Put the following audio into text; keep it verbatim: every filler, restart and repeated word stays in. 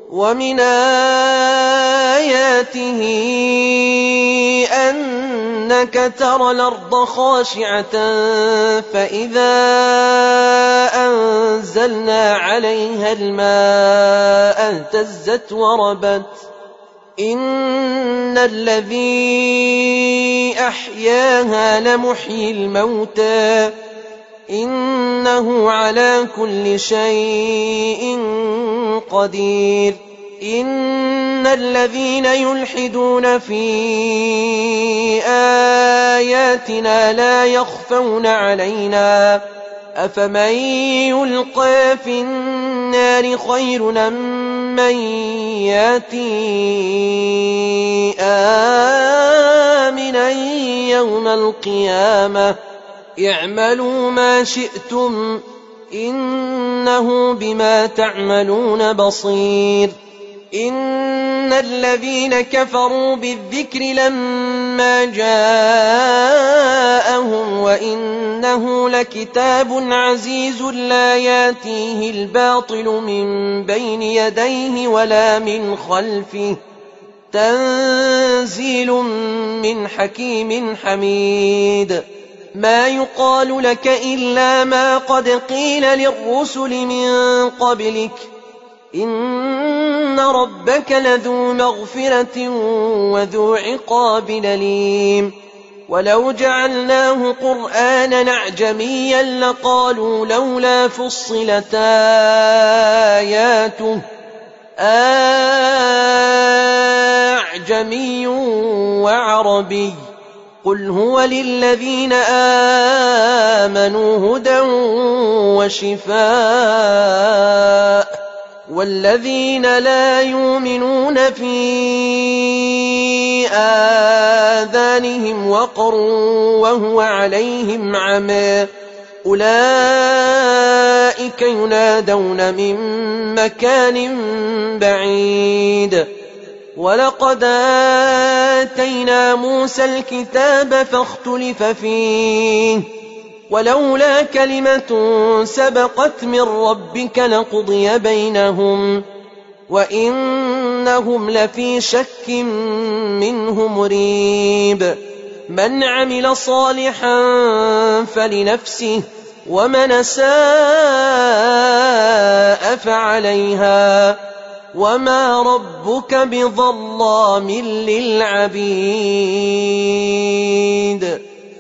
ومن آياته أنك ترى الأرض خاشعة فإذا أنزلنا عليها الماء اهتزت وربت إن الذي أحياها لمحيي الموتى إنه على كل شيء قدير إن الذين يلحدون في آياتنا لا يخفون علينا أفمن يلقى في النار خير أم من ياتي آمنا يوم القيامة اعملوا ما شئتم إنه بما تعملون بصير إن الذين كفروا بالذكر لما جاءهم وإنه لكتاب عزيز لا ياتيه الباطل من بين يديه ولا من خلفه تنزيل من حكيم حميد ما يقال لك إلا ما قد قيل للرسل من قبلك إن ربك لذو مغفرة وذو عقاب أليم ولو جعلناه قرآنا أعجميا لقالوا لولا فصلت آياته أعجمي وعربي قل هو للذين آمنوا هدى وشفاء والذين لا يؤمنون في آذانهم وقر وهو عليهم عمى أولئك ينادون من مكان بعيد ولقد آتينا موسى الكتاب فاختلف فيه ولولا كلمة سبقت من ربك لقضي بينهم وإنهم لفي شك منه مريب من عمل صالحا فلنفسه ومن أساء فعليها وما ربك بظلام للعبيد